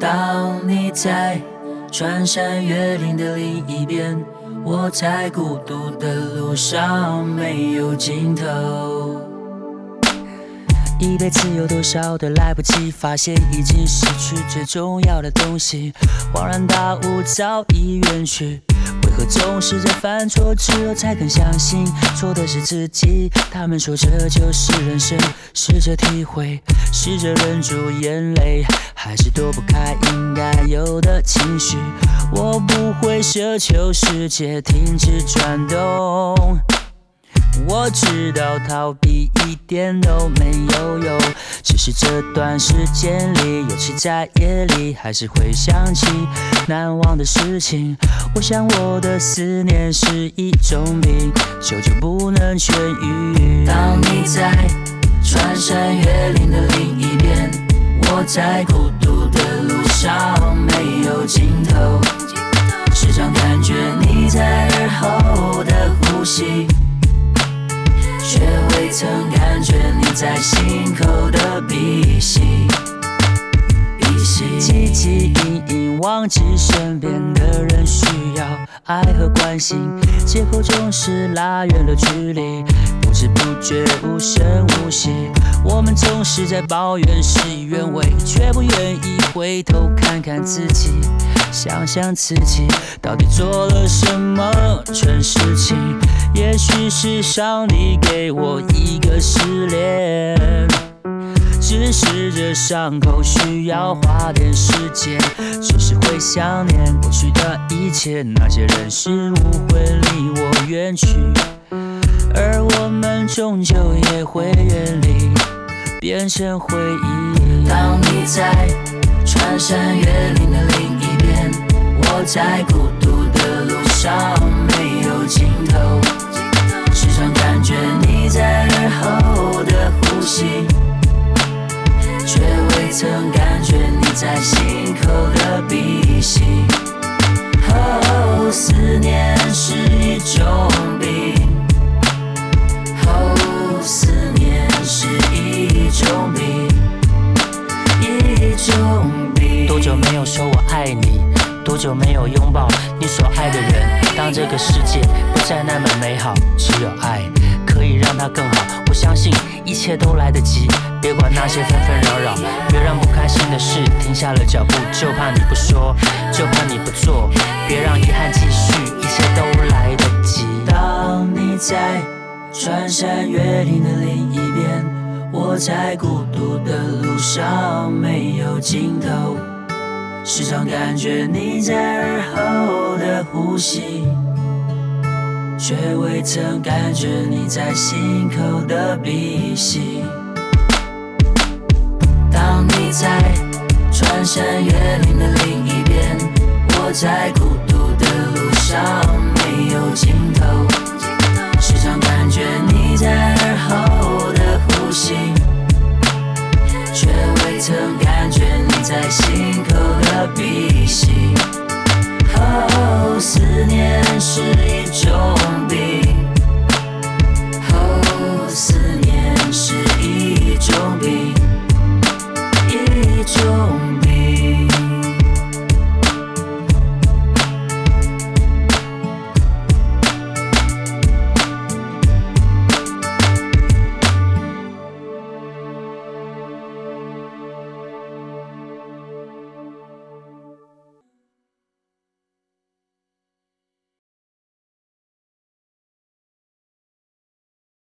当你在穿山越岭的另一边，我在孤独的路上没有尽头。一辈子有多少的来不及，发现已经失去最重要的东西，恍然大悟早已远去。为何总是在犯错之后才肯相信错的是自己？他们说这就是人生，试着体会，试着忍住眼泪，还是躲不开应该有的情绪。我不会奢求世界停止转动，我知道逃避一点都没有用，只是这段时间里，尤其在夜里，还是会想起难忘的事情。我想我的思念是一种病，久久不能痊愈。当你在穿山越岭的另一边，我在孤独的路上没有尽头，时常感觉你在耳后的呼吸，却未曾感觉你在心口的鼻息。汲汲营营忘记身边的人需要爱和关心，借口总是拉远了距离，不知不觉无声无息。我们总是在抱怨事与愿违，却不愿意回头看看自己，想想自己到底做了什么蠢事情。也许是上帝给我一个试炼，只是这伤口需要花点时间，只是会想念过去的一切，那些人事物会离我远去，而我们终究也会远离，变成回忆。当你在穿山越岭的另一边，我在孤独的路上没有尽头，时常感觉你在耳后的呼吸，却未曾感觉你在心口的鼻息。哦，思念是一种病，哦，思念是一种病，一种病。多久没有说我爱你？多久没有拥抱你所爱的人？当这个世界不再那么美好，只有爱可以让它更好。我相信一切都来得及，别管那些纷纷扰扰，别让不开心的事停下了脚步，就怕你不说，就怕你不做，别让遗憾继续，一切都来得及。当你在穿山越岭的另一边，我在孤独的路上没有尽头，时常感觉你在耳后的呼吸，却未曾感觉你在心口的鼻息。当你在穿山越岭的另一边，我在孤独的路上没有尽头，时常感觉你在耳后的呼吸，却未曾感觉你在心口的鼻息。哦，思念是